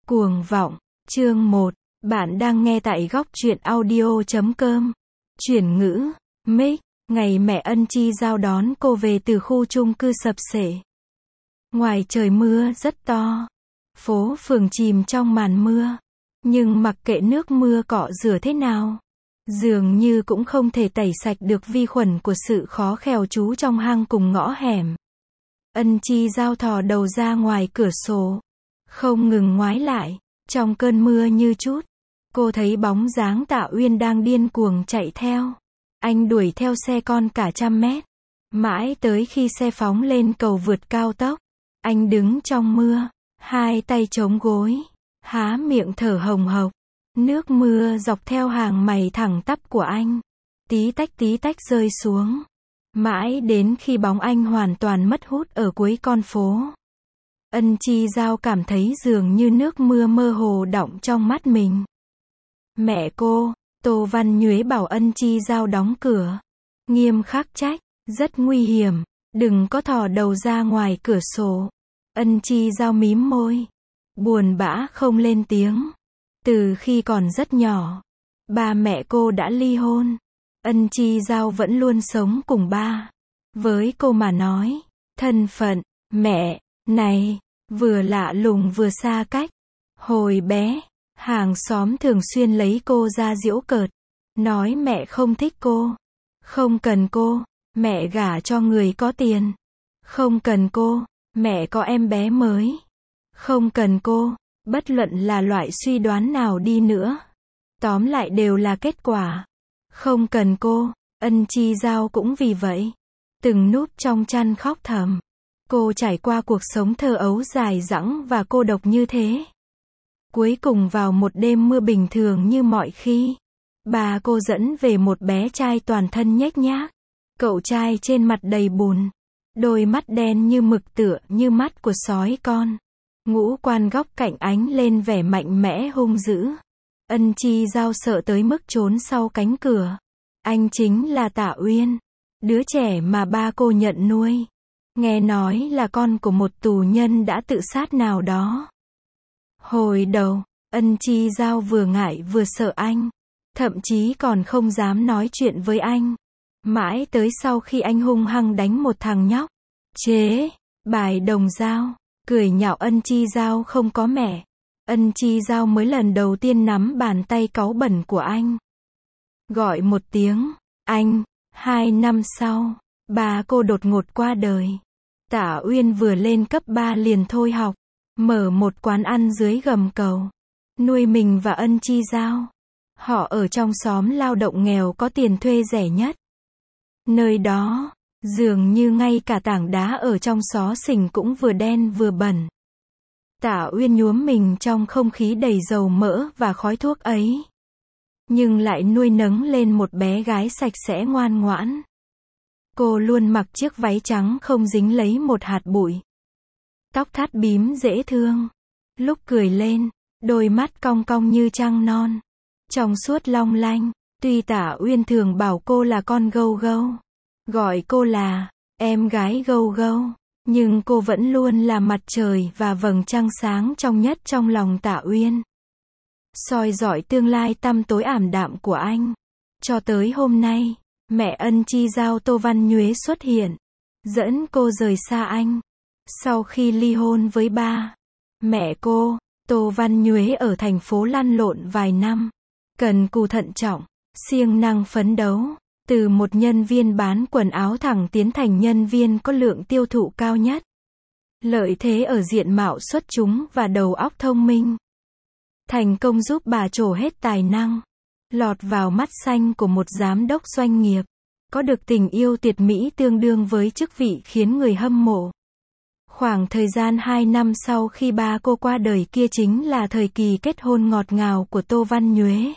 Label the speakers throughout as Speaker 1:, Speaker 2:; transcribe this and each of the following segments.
Speaker 1: Cuồng vọng, chương 1. Bạn đang nghe tại góc truyện audio.com. Chuyển ngữ, Mic, ngày mẹ Ân Chi Giao đón cô về từ khu chung cư sập xệ. Ngoài trời mưa rất to. Phố phường chìm trong màn mưa. Nhưng mặc kệ nước mưa cọ rửa thế nào, dường như cũng không thể tẩy sạch được vi khuẩn của sự khó khèo trú trong hang cùng ngõ hẻm. Ân Chi Giao thò đầu ra ngoài cửa sổ, không ngừng ngoái lại. Trong cơn mưa như chút, cô thấy bóng dáng Tạ Uyên đang điên cuồng chạy theo. Anh đuổi theo xe con cả 100 mét. Mãi tới khi xe phóng lên cầu vượt cao tốc, anh đứng trong mưa, hai tay chống gối, há miệng thở hồng hộc. Nước mưa dọc theo hàng mày thẳng tắp của anh, tí tách rơi xuống. Mãi đến khi bóng anh hoàn toàn mất hút ở cuối con phố, Ân Chi Giao cảm thấy dường như nước mưa mơ hồ đọng trong mắt mình. Mẹ cô, Tô Văn Nhuế bảo Ân Chi Giao đóng cửa. Nghiêm khắc trách, rất nguy hiểm, đừng có thò đầu ra ngoài cửa sổ. Ân Chi Giao mím môi, buồn bã không lên tiếng. Từ khi còn rất nhỏ, ba mẹ cô đã ly hôn. Ân Chi Giao vẫn luôn sống cùng ba. Với cô mà nói, thân phận mẹ này vừa lạ lùng vừa xa cách. Hồi bé, hàng xóm thường xuyên lấy cô ra giễu cợt, nói mẹ không thích cô, không cần cô, mẹ gả cho người có tiền, không cần cô, mẹ có em bé mới, không cần cô. Bất luận là loại suy đoán nào đi nữa, tóm lại đều là kết quả. Không cần cô. Ân Chi Giao cũng vì vậy từng núp trong chăn khóc thầm. Cô trải qua cuộc sống thơ ấu dài dẳng và cô độc như thế. Cuối cùng vào một đêm mưa bình thường như mọi khi, bà cô dẫn về một bé trai toàn thân nhếch nhác. Cậu trai trên mặt đầy bùn, đôi mắt đen như mực tựa như mắt của sói con. Ngũ quan góc cạnh ánh lên vẻ mạnh mẽ hung dữ. Ân Chi Giao sợ tới mức trốn sau cánh cửa. Anh chính là Tạ Uyên, đứa trẻ mà ba cô nhận nuôi. Nghe nói là con của một tù nhân đã tự sát nào đó. Hồi đầu, Ân Chi Giao vừa ngại vừa sợ anh, thậm chí còn không dám nói chuyện với anh. Mãi tới sau khi anh hung hăng đánh một thằng nhóc, chế, bài đồng dao, cười nhạo Ân Chi Giao không có mẹ, Ân Chi Giao mới lần đầu tiên nắm bàn tay cáu bẩn của anh. Gọi một tiếng, anh. 2 năm sau, bà cô đột ngột qua đời. Tạ Uyên vừa lên cấp 3 liền thôi học, mở một quán ăn dưới gầm cầu, nuôi mình và Ân Chi Giao. Họ ở trong xóm lao động nghèo có tiền thuê rẻ nhất. Nơi đó, dường như ngay cả tảng đá ở trong xó xỉnh cũng vừa đen vừa bẩn. Tạ Uyên nhuốm mình trong không khí đầy dầu mỡ và khói thuốc ấy, nhưng lại nuôi nấng lên một bé gái sạch sẽ ngoan ngoãn. Cô luôn mặc chiếc váy trắng không dính lấy một hạt bụi, tóc thắt bím dễ thương. Lúc cười lên, đôi mắt cong cong như trăng non, trong suốt long lanh. Tuy Tạ Uyên thường bảo cô là con gâu gâu, gọi cô là em gái gâu gâu, nhưng cô vẫn luôn là mặt trời và vầng trăng sáng trong nhất trong lòng Tạ Uyên, soi rọi tương lai tăm tối ảm đạm của anh. Cho tới hôm nay, mẹ Ân Chi Giao Tô Văn Nhuế xuất hiện, dẫn cô rời xa anh. Sau khi ly hôn với ba, mẹ cô, Tô Văn Nhuế ở thành phố lăn lộn vài năm, cần cù thận trọng, siêng năng phấn đấu, từ một nhân viên bán quần áo thẳng tiến thành nhân viên có lượng tiêu thụ cao nhất. Lợi thế ở diện mạo xuất chúng và đầu óc thông minh, thành công giúp bà trổ hết tài năng, lọt vào mắt xanh của một giám đốc doanh nghiệp, có được tình yêu tuyệt mỹ tương đương với chức vị khiến người hâm mộ. Khoảng thời gian 2 năm sau khi ba cô qua đời kia chính là thời kỳ kết hôn ngọt ngào của Tô Văn Nhuế.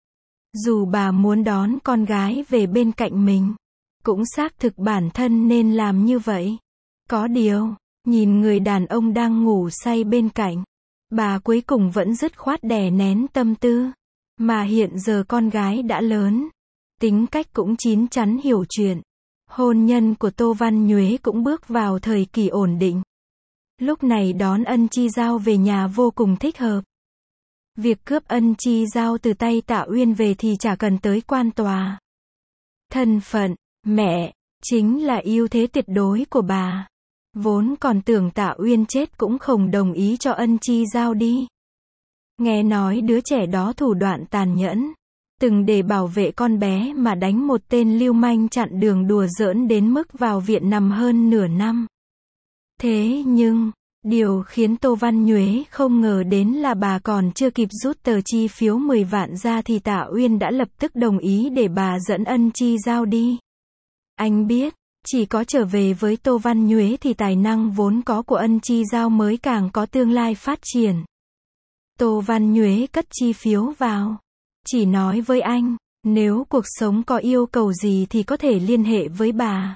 Speaker 1: Dù bà muốn đón con gái về bên cạnh mình, cũng xác thực bản thân nên làm như vậy. Có điều, nhìn người đàn ông đang ngủ say bên cạnh, bà cuối cùng vẫn dứt khoát đè nén tâm tư. Mà hiện giờ con gái đã lớn, tính cách cũng chín chắn hiểu chuyện. Hôn nhân của Tô Văn Nhuế cũng bước vào thời kỳ ổn định. Lúc này đón Ân Chi Giao về nhà vô cùng thích hợp. Việc cướp Ân Chi Giao từ tay Tạ Uyên về thì chả cần tới quan tòa. Thân phận, mẹ, chính là ưu thế tuyệt đối của bà. Vốn còn tưởng Tạ Uyên chết cũng không đồng ý cho Ân Chi Giao đi. Nghe nói đứa trẻ đó thủ đoạn tàn nhẫn. Từng để bảo vệ con bé mà đánh một tên lưu manh chặn đường đùa giỡn đến mức vào viện nằm hơn nửa năm. Thế nhưng, điều khiến Tô Văn Nhuế không ngờ đến là bà còn chưa kịp rút tờ chi phiếu 10 vạn ra thì Tạ Uyên đã lập tức đồng ý để bà dẫn Ân Chi Giao đi. Anh biết, chỉ có trở về với Tô Văn Nhuế thì tài năng vốn có của Ân Chi Giao mới càng có tương lai phát triển. Tô Văn Nhuế cất chi phiếu vào. Chỉ nói với anh, nếu cuộc sống có yêu cầu gì thì có thể liên hệ với bà.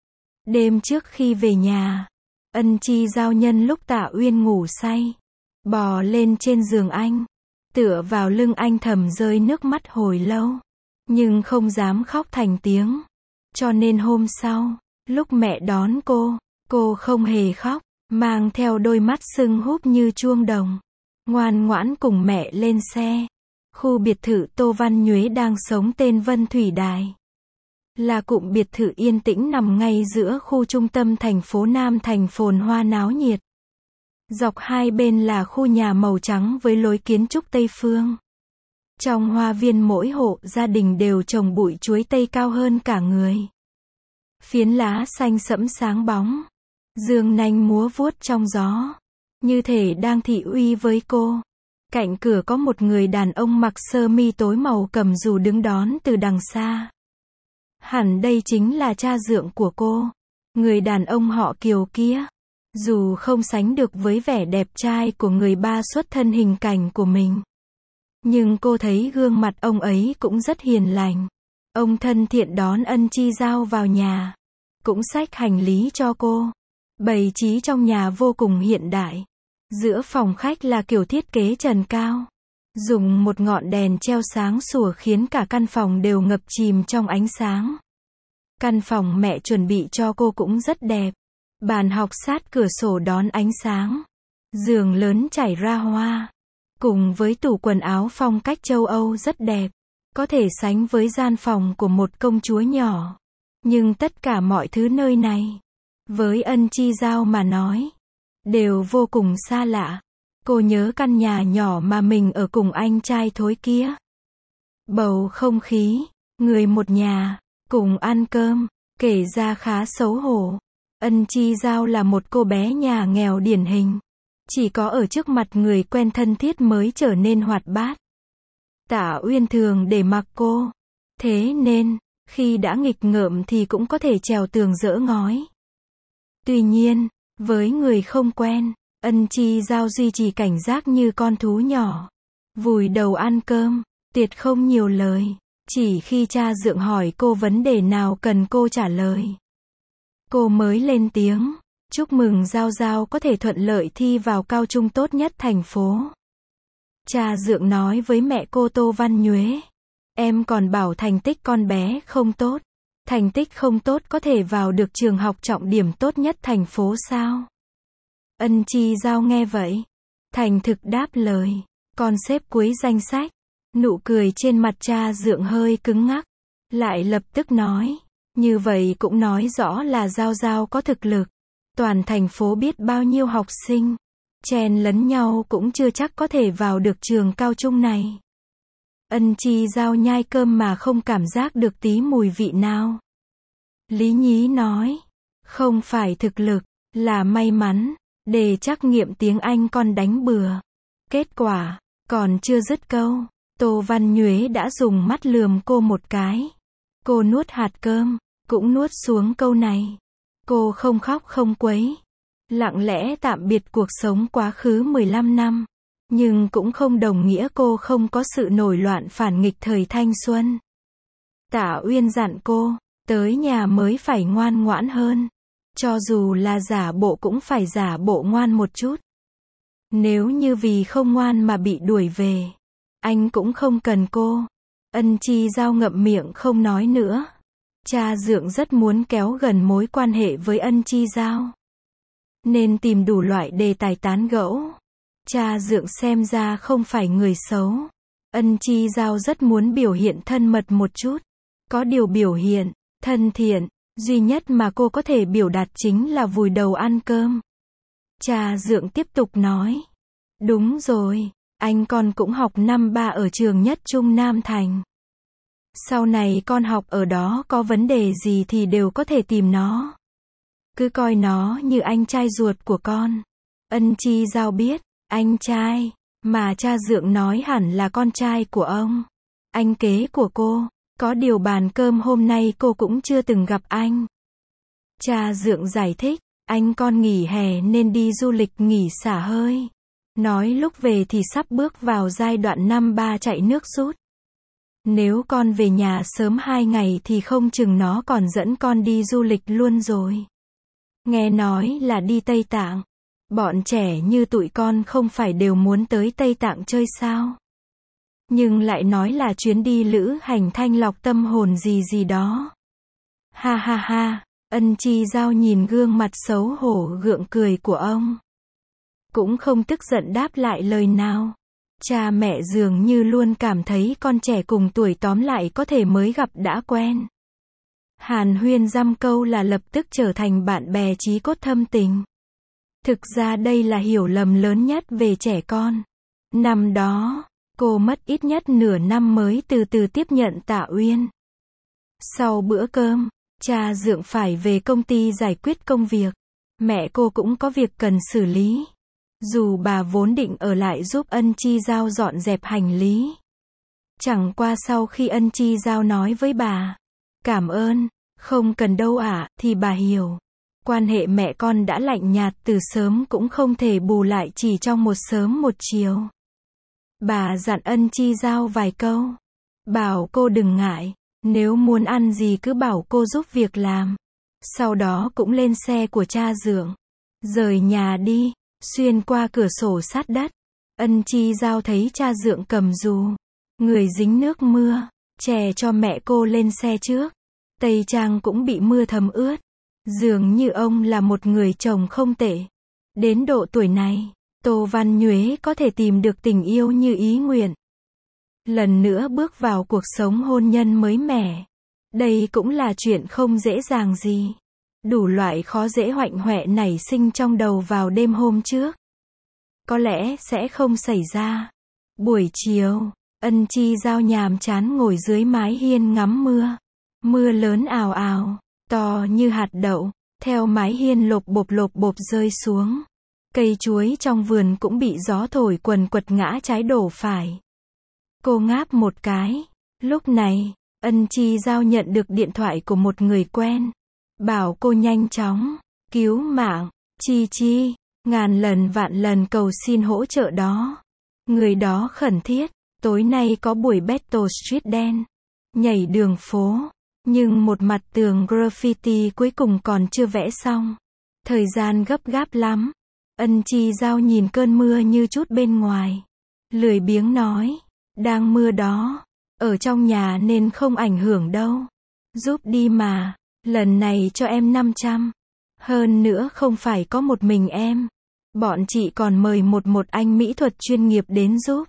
Speaker 1: Đêm trước khi về nhà, Ân Chi Giao nhân lúc Tạ Uyên ngủ say, bò lên trên giường anh, tựa vào lưng anh thầm rơi nước mắt hồi lâu, nhưng không dám khóc thành tiếng. Cho nên hôm sau, lúc mẹ đón cô không hề khóc, mang theo đôi mắt sưng húp như chuông đồng, ngoan ngoãn cùng mẹ lên xe. Khu biệt thự Tô Văn Nhuế đang sống tên Vân Thủy Đài. Là cụm biệt thự yên tĩnh nằm ngay giữa khu trung tâm thành phố Nam Thành phồn hoa náo nhiệt. Dọc hai bên là khu nhà màu trắng với lối kiến trúc Tây phương. Trong hoa viên mỗi hộ gia đình đều trồng bụi chuối tây cao hơn cả người. Phiến lá xanh sẫm sáng bóng. Dương nanh múa vuốt trong gió. Như thể đang thị uy với cô. Cạnh cửa có một người đàn ông mặc sơ mi tối màu cầm dù đứng đón từ đằng xa. Hẳn đây chính là cha dượng của cô. Người đàn ông họ Kiều kia. Dù không sánh được với vẻ đẹp trai của người ba xuất thân hình cảnh của mình. Nhưng cô thấy gương mặt ông ấy cũng rất hiền lành. Ông thân thiện đón Ân Chi Giao vào nhà. Cũng xách hành lý cho cô. Bày trí trong nhà vô cùng hiện đại. Giữa phòng khách là kiểu thiết kế trần cao. Dùng một ngọn đèn treo sáng sủa khiến cả căn phòng đều ngập chìm trong ánh sáng. Căn phòng mẹ chuẩn bị cho cô cũng rất đẹp. Bàn học sát cửa sổ đón ánh sáng. Giường lớn trải ra hoa. Cùng với tủ quần áo phong cách châu Âu rất đẹp. Có thể sánh với gian phòng của một công chúa nhỏ. Nhưng tất cả mọi thứ nơi này, với Ân Chi Giao mà nói, đều vô cùng xa lạ. Cô nhớ căn nhà nhỏ mà mình ở cùng anh trai thối kia. Bầu không khí, người một nhà, cùng ăn cơm, kể ra khá xấu hổ. Ân Chi Giao là một cô bé nhà nghèo điển hình. Chỉ có ở trước mặt người quen thân thiết mới trở nên hoạt bát. Tạ Uyên thường để mặc cô. Thế nên, khi đã nghịch ngợm thì cũng có thể trèo tường dỡ ngói. Tuy nhiên, với người không quen, Ân Chi Giao duy trì cảnh giác như con thú nhỏ. Vùi đầu ăn cơm, tuyệt không nhiều lời. Chỉ khi cha dượng hỏi cô vấn đề nào cần cô trả lời, cô mới lên tiếng. Chúc mừng Giao Giao có thể thuận lợi thi vào cao trung tốt nhất thành phố. Cha dượng nói với mẹ cô Tô Văn Nhuế. Em còn bảo thành tích con bé không tốt. Thành tích không tốt có thể vào được trường học trọng điểm tốt nhất thành phố sao? Ân Chi Giao nghe vậy, thành thực đáp lời. Con xếp cuối danh sách. Nụ cười trên mặt cha dượng hơi cứng ngắc. Lại lập tức nói. Như vậy cũng nói rõ là Giao Giao có thực lực. Toàn thành phố biết bao nhiêu học sinh. Chen lấn nhau cũng chưa chắc có thể vào được trường cao trung này. Ân Chi Giao nhai cơm mà không cảm giác được tí mùi vị nào. Lý nhí nói. Không phải thực lực, là may mắn. Đề trắc nghiệm tiếng Anh con đánh bừa. Kết quả, còn chưa dứt câu, Tô Văn Nhuế đã dùng mắt lườm cô một cái. Cô nuốt hạt cơm, cũng nuốt xuống câu này. Cô không khóc không quấy. Lặng lẽ tạm biệt cuộc sống quá khứ 15 năm. Nhưng cũng không đồng nghĩa cô không có sự nổi loạn phản nghịch thời thanh xuân. Tạ Uyên dặn cô, tới nhà mới phải ngoan ngoãn hơn. Cho dù là giả bộ cũng phải giả bộ ngoan một chút. Nếu như vì không ngoan mà bị đuổi về, anh cũng không cần cô. Ân Chi Giao ngậm miệng không nói nữa. Cha dượng rất muốn kéo gần mối quan hệ với Ân Chi Giao, nên tìm đủ loại đề tài tán gẫu. Cha Dượng xem ra không phải người xấu. Ân Chi Giao rất muốn biểu hiện thân mật một chút. Có điều biểu hiện thân thiện duy nhất mà cô có thể biểu đạt chính là vùi đầu ăn cơm. Cha Dượng tiếp tục nói. Đúng rồi, anh con cũng học năm 3 ở trường Nhất Trung Nam Thành. Sau này con học ở đó có vấn đề gì thì đều có thể tìm nó. Cứ coi nó như anh trai ruột của con. Ân Chi Giao biết, anh trai, mà cha Dượng nói hẳn là con trai của ông. Anh kế của cô, có điều bàn cơm hôm nay cô cũng chưa từng gặp anh. Cha Dượng giải thích, anh con nghỉ hè nên đi du lịch nghỉ xả hơi. Nói lúc về thì sắp bước vào giai đoạn năm 3 chạy nước rút. Nếu con về nhà sớm 2 ngày thì không chừng nó còn dẫn con đi du lịch luôn rồi. Nghe nói là đi Tây Tạng. Bọn trẻ như tụi con không phải đều muốn tới Tây Tạng chơi sao? Nhưng lại nói là chuyến đi lữ hành thanh lọc tâm hồn gì gì đó. Ha ha ha, Ân Chi Giao nhìn gương mặt xấu hổ gượng cười của ông. Cũng không tức giận đáp lại lời nào. Cha mẹ dường như luôn cảm thấy con trẻ cùng tuổi tóm lại có thể mới gặp đã quen. Hàn huyên dăm câu là lập tức trở thành bạn bè chí cốt thâm tình. Thực ra đây là hiểu lầm lớn nhất về trẻ con. Năm đó, cô mất ít nhất nửa năm mới từ từ tiếp nhận Tạ Uyên. Sau bữa cơm, cha Dượng phải về công ty giải quyết công việc. Mẹ cô cũng có việc cần xử lý. Dù bà vốn định ở lại giúp Ân Chi Giao dọn dẹp hành lý. Chẳng qua sau khi Ân Chi Giao nói với bà, cảm ơn, không cần đâu ạ, thì bà hiểu. Quan hệ mẹ con đã lạnh nhạt từ sớm cũng không thể bù lại chỉ trong một sớm một chiều. Bà dặn Ân Chi Giao vài câu. Bảo cô đừng ngại, nếu muốn ăn gì cứ bảo cô giúp việc làm. Sau đó cũng lên xe của cha Dượng. Rời nhà đi, xuyên qua cửa sổ sát đất. Ân Chi Giao thấy cha Dượng cầm dù. Người dính nước mưa, chè cho mẹ cô lên xe trước. Tây trang cũng bị mưa thấm ướt. Dường như ông là một người chồng không tệ. Đến độ tuổi này, Tô Văn Nhuế có thể tìm được tình yêu như ý nguyện. Lần nữa bước vào cuộc sống hôn nhân mới mẻ. Đây cũng là chuyện không dễ dàng gì. Đủ loại khó dễ hoạnh hoẹ nảy sinh trong đầu vào đêm hôm trước. Có lẽ sẽ không xảy ra. Buổi chiều, Ân Chi Giao nhàm chán ngồi dưới mái hiên ngắm mưa. Mưa lớn ào ào, to như hạt đậu, theo mái hiên lộp bộp rơi xuống. Cây chuối trong vườn cũng bị gió thổi quần quật ngã trái đổ phải. Cô ngáp một cái. Lúc này, Ân Chi Giao nhận được điện thoại của một người quen. Bảo cô nhanh chóng cứu mạng. Chi Chi, ngàn lần vạn lần cầu xin hỗ trợ đó. Người đó khẩn thiết. Tối nay có buổi Battle Street Dance. Nhảy đường phố. Nhưng một mặt tường graffiti cuối cùng còn chưa vẽ xong. Thời gian gấp gáp lắm. Ân Chi Giao nhìn cơn mưa như chút bên ngoài. Lười biếng nói. Đang mưa đó. Ở trong nhà nên không ảnh hưởng đâu. Giúp đi mà. Lần này cho em 500. Hơn nữa không phải có một mình em. Bọn chị còn mời một anh mỹ thuật chuyên nghiệp đến giúp.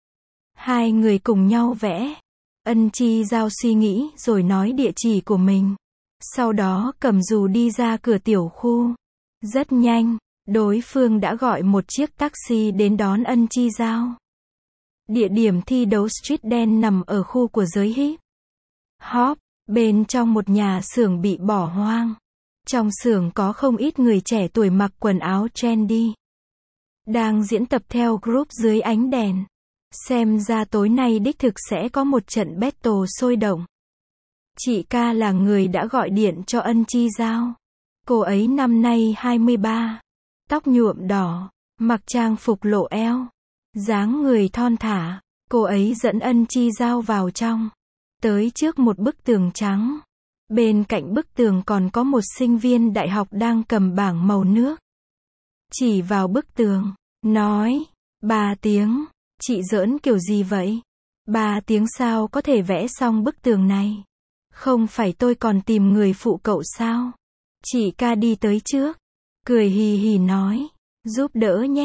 Speaker 1: Hai người cùng nhau vẽ. Ân Chi Giao suy nghĩ rồi nói địa chỉ của mình. Sau đó cầm dù đi ra cửa tiểu khu. Rất nhanh, đối phương đã gọi một chiếc taxi đến đón Ân Chi Giao. Địa điểm thi đấu street dance nằm ở khu của giới hip hop, bên trong một nhà xưởng bị bỏ hoang. Trong xưởng có không ít người trẻ tuổi mặc quần áo trendy. Đang diễn tập theo group dưới ánh đèn. Xem ra tối nay đích thực sẽ có một trận battle sôi động. Chị Ca là người đã gọi điện cho Ân Chi Giao. Cô ấy năm nay 23. Tóc nhuộm đỏ, mặc trang phục lộ eo. Dáng người thon thả. Cô ấy dẫn Ân Chi Giao vào trong. Tới trước một bức tường trắng. Bên cạnh bức tường còn có một sinh viên đại học đang cầm bảng màu nước. Chỉ vào bức tường, nói, 3 tiếng. Chị giỡn kiểu gì vậy? 3 tiếng sao có thể vẽ xong bức tường này? Không phải tôi còn tìm người phụ cậu sao? Chị Ca đi tới trước. Cười hì hì nói. Giúp đỡ nhé.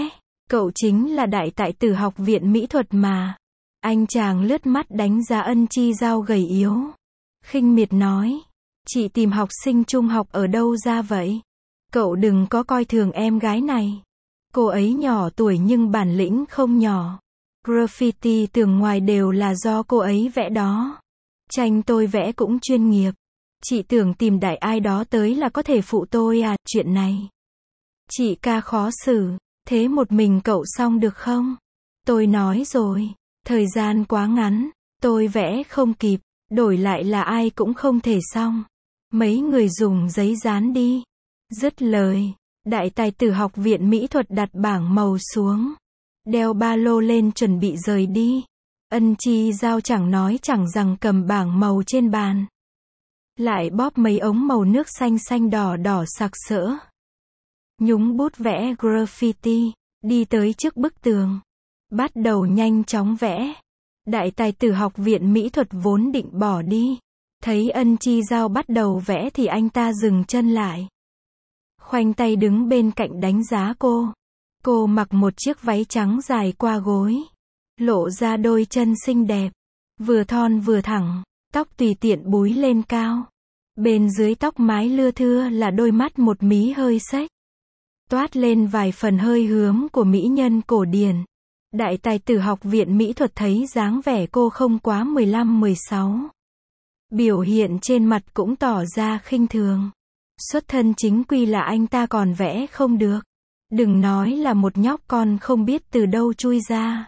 Speaker 1: Cậu chính là đại tại tử học viện mỹ thuật mà. Anh chàng lướt mắt đánh giá Ân Chi Giao gầy yếu. Khinh miệt nói. Chị tìm học sinh trung học ở đâu ra vậy? Cậu đừng có coi thường em gái này. Cô ấy nhỏ tuổi nhưng bản lĩnh không nhỏ. Graffiti tường ngoài đều là do cô ấy vẽ đó. Tranh tôi vẽ cũng chuyên nghiệp. Chị tưởng tìm đại ai đó tới là có thể phụ tôi à, chuyện này. Chị ca khó xử, thế một mình cậu xong được không? Tôi nói rồi, thời gian quá ngắn, tôi vẽ không kịp, đổi lại là ai cũng không thể xong. Mấy người dùng giấy dán đi. Dứt lời, đại tài tử học viện mỹ thuật đặt bảng màu xuống. Đeo ba lô lên chuẩn bị rời đi. Ân Chi Giao chẳng nói chẳng rằng cầm bảng màu trên bàn. Lại bóp mấy ống màu nước xanh xanh đỏ đỏ sặc sỡ. Nhúng bút vẽ graffiti, đi tới trước bức tường. Bắt đầu nhanh chóng vẽ. Đại tài tử học viện mỹ thuật vốn định bỏ đi. Thấy Ân Chi Giao bắt đầu vẽ thì anh ta dừng chân lại. Khoanh tay đứng bên cạnh đánh giá cô. Cô mặc một chiếc váy trắng dài qua gối. Lộ ra đôi chân xinh đẹp. Vừa thon vừa thẳng. Tóc tùy tiện búi lên cao. Bên dưới tóc mái lưa thưa là đôi mắt một mí hơi xếch. Toát lên vài phần hơi hướng của mỹ nhân cổ điển. Đại tài tử học viện mỹ thuật thấy dáng vẻ cô không quá 15-16. Biểu hiện trên mặt cũng tỏ ra khinh thường. Xuất thân chính quy là anh ta còn vẽ không được. Đừng nói là một nhóc con không biết từ đâu chui ra.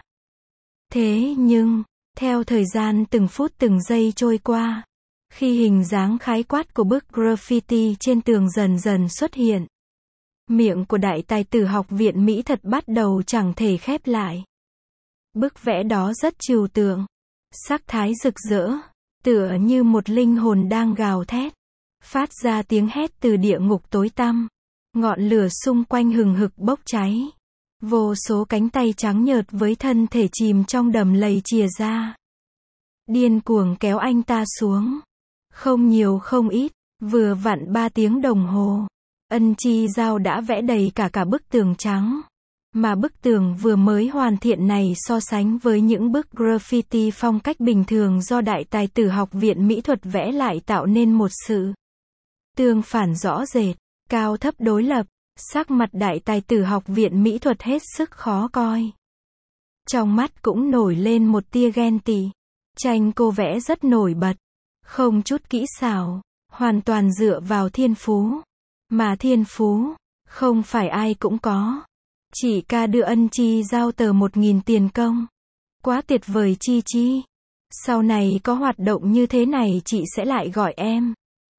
Speaker 1: Thế nhưng, theo thời gian từng phút từng giây trôi qua, khi hình dáng khái quát của bức graffiti trên tường dần dần xuất hiện, miệng của đại tài tử học viện mỹ thuật bắt đầu chẳng thể khép lại. Bức vẽ đó rất trừu tượng, sắc thái rực rỡ, tựa như một linh hồn đang gào thét, phát ra tiếng hét từ địa ngục tối tăm. Ngọn lửa xung quanh hừng hực bốc cháy. Vô số cánh tay trắng nhợt với thân thể chìm trong đầm lầy chìa ra. Điên cuồng kéo anh ta xuống. Không nhiều không ít, vừa vặn 3 tiếng đồng hồ. Ân Chi Giao đã vẽ đầy cả bức tường trắng. Mà bức tường vừa mới hoàn thiện này so sánh với những bức graffiti phong cách bình thường do đại tài tử học viện mỹ thuật vẽ lại tạo nên một sự tương phản rõ rệt, cao thấp đối lập. Sắc mặt đại tài tử học viện mỹ thuật hết sức khó coi. Trong mắt cũng nổi lên một tia ghen tị. Tranh cô vẽ rất nổi bật, không chút kỹ xảo, hoàn toàn dựa vào thiên phú. Mà thiên phú, không phải ai cũng có. Chị ca đưa Ân Chi Giao tờ 1.000 tiền công. Quá tuyệt vời Chi Chi. Sau này có hoạt động như thế này chị sẽ lại gọi em.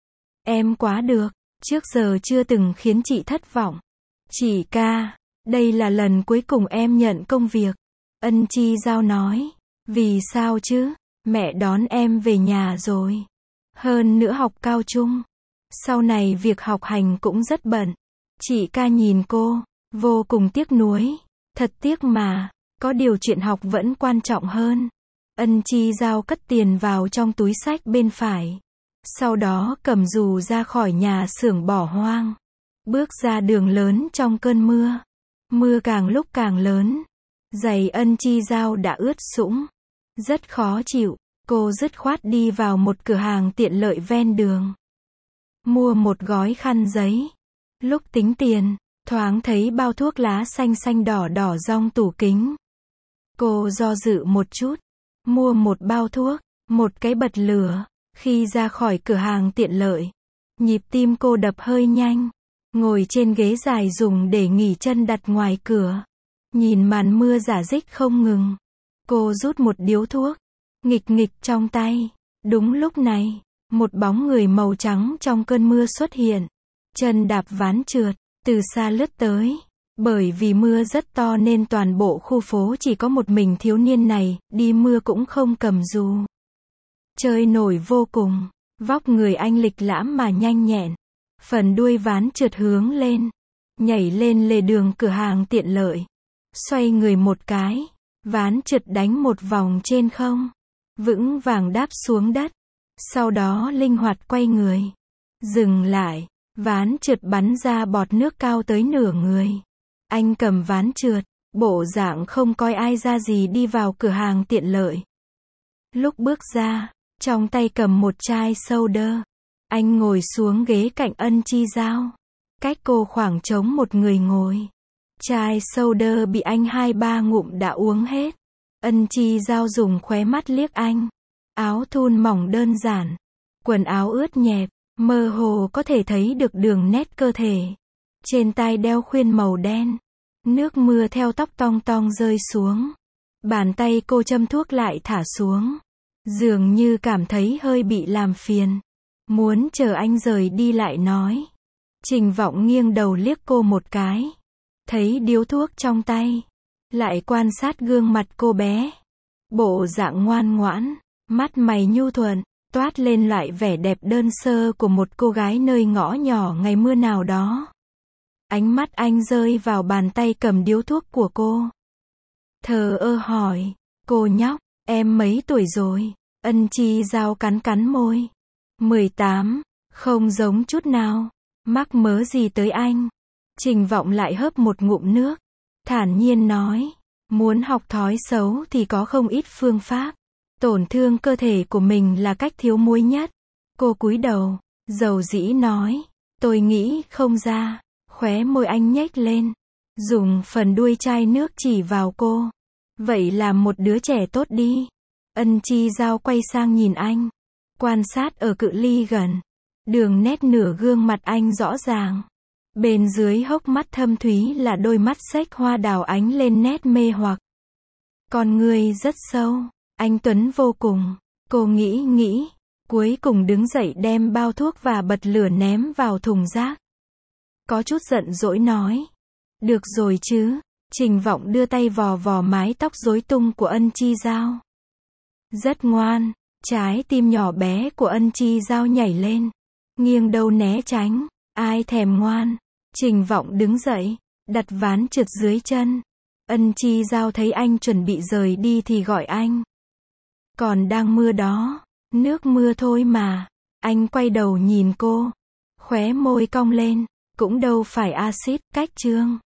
Speaker 1: Em quá được, trước giờ chưa từng khiến chị thất vọng. Chị ca, đây là lần cuối cùng em nhận công việc. Ân Chi Giao nói. Vì sao chứ? Mẹ đón em về nhà rồi. Hơn nữa học cao trung. Sau này việc học hành cũng rất bận. Chị ca nhìn cô, vô cùng tiếc nuối. Thật tiếc mà, có điều chuyện học vẫn quan trọng hơn. Ân Chi Giao cất tiền vào trong túi xách bên phải. Sau đó cầm dù ra khỏi nhà xưởng bỏ hoang. Bước ra đường lớn trong cơn mưa. Mưa càng lúc càng lớn. Giày Ân Chi Giao đã ướt sũng. Rất khó chịu. Cô dứt khoát đi vào một cửa hàng tiện lợi ven đường. Mua một gói khăn giấy. Lúc tính tiền, thoáng thấy bao thuốc lá xanh xanh đỏ đỏ dong tủ kính. Cô do dự một chút. Mua một bao thuốc, một cái bật lửa. Khi ra khỏi cửa hàng tiện lợi, nhịp tim cô đập hơi nhanh. Ngồi trên ghế dài dùng để nghỉ chân đặt ngoài cửa. Nhìn màn mưa rả rích không ngừng. Cô rút một điếu thuốc. Nghịch nghịch trong tay. Đúng lúc này, một bóng người màu trắng trong cơn mưa xuất hiện. Chân đạp ván trượt, từ xa lướt tới. Bởi vì mưa rất to nên toàn bộ khu phố chỉ có một mình thiếu niên này, đi mưa cũng không cầm dù. Chơi nổi vô cùng. Vóc người anh lịch lãm mà nhanh nhẹn. Phần đuôi ván trượt hướng lên. Nhảy lên lề đường cửa hàng tiện lợi. Xoay người một cái. Ván trượt đánh một vòng trên không. Vững vàng đáp xuống đất. Sau đó linh hoạt quay người. Dừng lại. Ván trượt bắn ra bọt nước cao tới nửa người. Anh cầm ván trượt. bộ dạng không coi ai ra gì đi vào cửa hàng tiện lợi. Lúc bước ra, trong tay cầm một chai soda. Anh ngồi xuống ghế cạnh Ân Chi Giao. Cách cô khoảng trống một người ngồi. Chai soda bị anh 2-3 ngụm đã uống hết. Ân Chi Giao dùng khóe mắt liếc anh. Áo thun mỏng đơn giản. Quần áo ướt nhẹp, mơ hồ có thể thấy được đường nét cơ thể. Trên tai đeo khuyên màu đen. Nước mưa theo tóc tong tong rơi xuống. Bàn tay cô châm thuốc lại thả xuống. Dường như cảm thấy hơi bị làm phiền. Muốn chờ anh rời đi lại nói. Trình Vọng nghiêng đầu liếc cô một cái. Thấy điếu thuốc trong tay. Lại quan sát gương mặt cô bé. Bộ dạng ngoan ngoãn, mắt mày nhu thuận, toát lên lại vẻ đẹp đơn sơ của một cô gái nơi ngõ nhỏ ngày mưa nào đó. Ánh mắt anh rơi vào bàn tay cầm điếu thuốc của cô. Thờ ơ hỏi, cô nhóc, em mấy tuổi rồi? Ân Chi Giao cắn cắn môi. 18, không giống chút nào. Mắc mớ gì tới anh? Trình Vọng lại hớp một ngụm nước. Thản nhiên nói, muốn học thói xấu thì có không ít phương pháp. Tổn thương cơ thể của mình là cách thiếu muối nhất. Cô cúi đầu, dầu dĩ nói, tôi nghĩ không ra. Khóe môi anh nhếch lên. Dùng phần đuôi chai nước chỉ vào cô. Vậy làm một đứa trẻ tốt đi. Ân Chi Giao quay sang nhìn anh. Quan sát ở cự ly gần. Đường nét nửa gương mặt anh rõ ràng. Bên dưới hốc mắt thâm thúy là đôi mắt xếch hoa đào ánh lên nét mê hoặc. Con người rất sâu. Anh tuấn vô cùng. Cô nghĩ. Cuối cùng đứng dậy đem bao thuốc và bật lửa ném vào thùng rác. Có chút giận dỗi nói. Được rồi chứ. Trình Vọng đưa tay vò vò mái tóc rối tung của Ân Chi Giao. Rất ngoan. Trái tim nhỏ bé của Ân Chi Giao nhảy lên. Nghiêng đầu né tránh. Ai thèm ngoan. Trình Vọng đứng dậy. Đặt ván trượt dưới chân. Ân Chi Giao thấy anh chuẩn bị rời đi thì gọi anh. Còn đang mưa đó. Nước mưa thôi mà. Anh quay đầu nhìn cô. Khóe môi cong lên. Cũng đâu phải axit, cách chương.